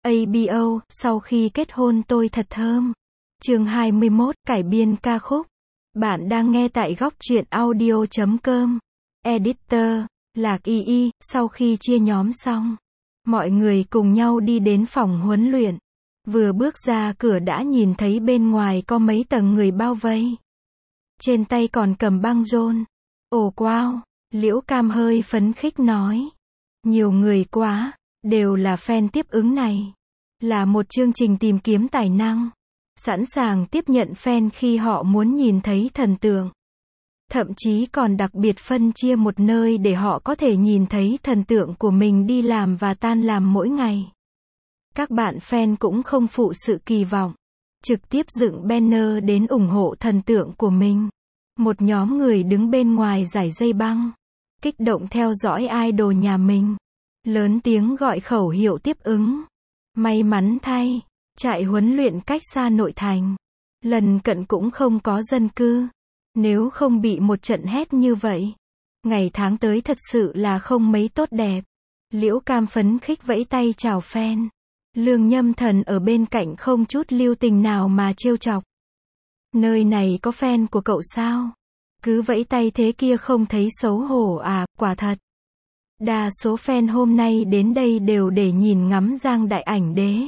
ABO, sau khi kết hôn tôi thật thơm. Chương 21, cải biên ca khúc. Bạn đang nghe tại góc truyện audio.com. Editor, Lạc Y. Sau khi chia nhóm xong, mọi người cùng nhau đi đến phòng huấn luyện. Vừa bước ra cửa đã nhìn thấy bên ngoài có mấy tầng người bao vây. Trên tay còn cầm băng rôn. Ồ wow, Liễu Cam hơi phấn khích nói. Nhiều người quá, đều là fan tiếp ứng này. Là một chương trình tìm kiếm tài năng. Sẵn sàng tiếp nhận fan khi họ muốn nhìn thấy thần tượng. Thậm chí còn đặc biệt phân chia một nơi để họ có thể nhìn thấy thần tượng của mình đi làm và tan làm mỗi ngày. Các bạn fan cũng không phụ sự kỳ vọng. Trực tiếp dựng banner đến ủng hộ thần tượng của mình. Một nhóm người đứng bên ngoài dải dây băng. Kích động theo dõi idol nhà mình. Lớn tiếng gọi khẩu hiệu tiếp ứng. May mắn thay, trại huấn luyện cách xa nội thành. Lần cận cũng không có dân cư. Nếu không bị một trận hét như vậy, ngày tháng tới thật sự là không mấy tốt đẹp. Liễu Cam phấn khích vẫy tay chào fan. Lương Nhâm Thần ở bên cạnh không chút lưu tình nào mà trêu chọc. Nơi này có fan của cậu sao? Cứ vẫy tay thế kia không thấy xấu hổ à, quả thật. Đa số fan hôm nay đến đây đều để nhìn ngắm Giang Đại Ảnh Đế.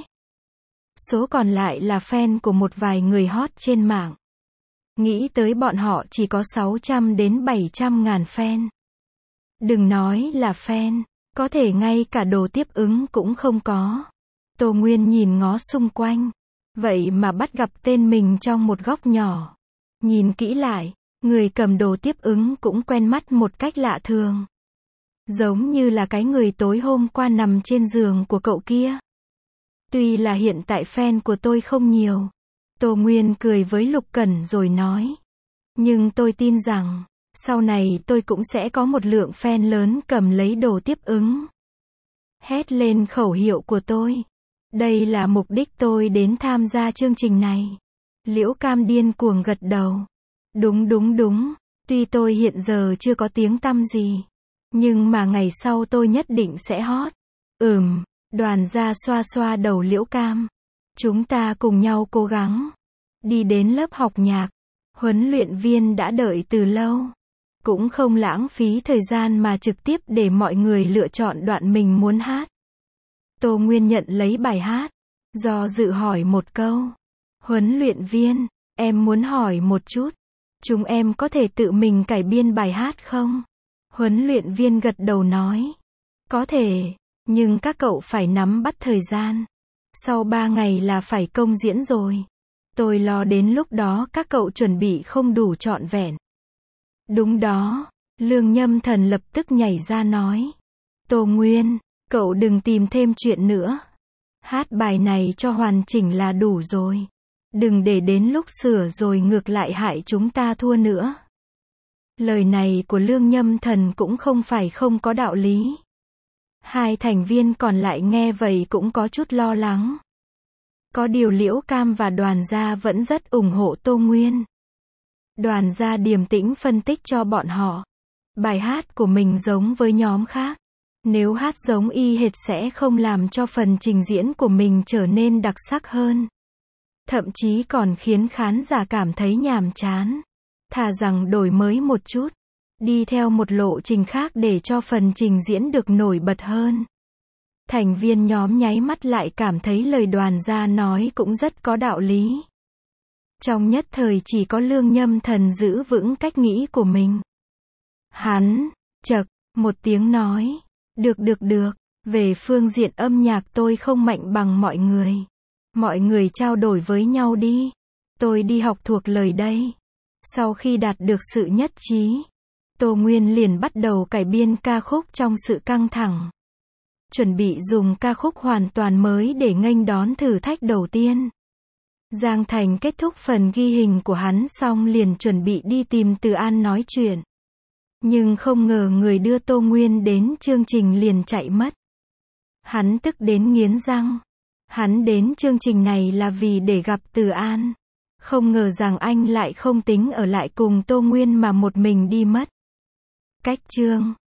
Số còn lại là fan của một vài người hot trên mạng. Nghĩ tới bọn họ chỉ có 600 đến 700 ngàn fan. Đừng nói là fan, có thể ngay cả đồ tiếp ứng cũng không có. Tô Nguyên nhìn ngó xung quanh. Vậy mà bắt gặp tên mình trong một góc nhỏ. Nhìn kỹ lại, người cầm đồ tiếp ứng cũng quen mắt một cách lạ thường. Giống như là cái người tối hôm qua nằm trên giường của cậu kia. Tuy là hiện tại fan của tôi không nhiều. Tô Nguyên cười với Lục Cẩn rồi nói. Nhưng tôi tin rằng, sau này tôi cũng sẽ có một lượng fan lớn cầm lấy đồ tiếp ứng. Hét lên khẩu hiệu của tôi. Đây là mục đích tôi đến tham gia chương trình này. Liễu Cam điên cuồng gật đầu. Đúng. Tuy tôi hiện giờ chưa có tiếng tăm gì. Nhưng mà ngày sau tôi nhất định sẽ hot. Đoàn gia xoa xoa đầu Liễu Cam. Chúng ta cùng nhau cố gắng. Đi đến lớp học nhạc. Huấn luyện viên đã đợi từ lâu. Cũng không lãng phí thời gian mà trực tiếp để mọi người lựa chọn đoạn mình muốn hát. Tô Nguyên nhận lấy bài hát. Do dự hỏi một câu. Huấn luyện viên, em muốn hỏi một chút. Chúng em có thể tự mình cải biên bài hát không? Huấn luyện viên gật đầu nói. Có thể, nhưng các cậu phải nắm bắt thời gian. Sau 3 ngày là phải công diễn rồi. Tôi lo đến lúc đó các cậu chuẩn bị không đủ trọn vẹn. Đúng đó, Lương Nhâm Thần lập tức nhảy ra nói. Tô Nguyên, cậu đừng tìm thêm chuyện nữa. Hát bài này cho hoàn chỉnh là đủ rồi. Đừng để đến lúc sửa rồi ngược lại hại chúng ta thua nữa. Lời này của Lương Nhâm Thần cũng không phải không có đạo lý. Hai thành viên còn lại nghe vậy cũng có chút lo lắng. Có điều Liễu Cam và Đoàn gia vẫn rất ủng hộ Tô Nguyên. Đoàn gia điềm tĩnh phân tích cho bọn họ. Bài hát của mình giống với nhóm khác. Nếu hát giống y hệt sẽ không làm cho phần trình diễn của mình trở nên đặc sắc hơn. Thậm chí còn khiến khán giả cảm thấy nhàm chán. Thà rằng đổi mới một chút. Đi theo một lộ trình khác để cho phần trình diễn được nổi bật hơn. Thành viên nhóm nháy mắt lại cảm thấy lời Đoàn gia nói cũng rất có đạo lý. Trong nhất thời chỉ có Lương Nhâm Thần giữ vững cách nghĩ của mình. Hắn, chậc, một tiếng nói. Được. Về phương diện âm nhạc tôi không mạnh bằng mọi người. Mọi người trao đổi với nhau đi. Tôi đi học thuộc lời đây. Sau khi đạt được sự nhất trí, Tô Nguyên liền bắt đầu cải biên ca khúc trong sự căng thẳng. Chuẩn bị dùng ca khúc hoàn toàn mới để nghênh đón thử thách đầu tiên. Giang Thành kết thúc phần ghi hình của hắn xong liền chuẩn bị đi tìm Từ An nói chuyện. Nhưng không ngờ người đưa Tô Nguyên đến chương trình liền chạy mất. Hắn tức đến nghiến răng. Hắn đến chương trình này là vì để gặp Từ An. Không ngờ rằng anh lại không tính ở lại cùng Tô Nguyên mà một mình đi mất. Cách chương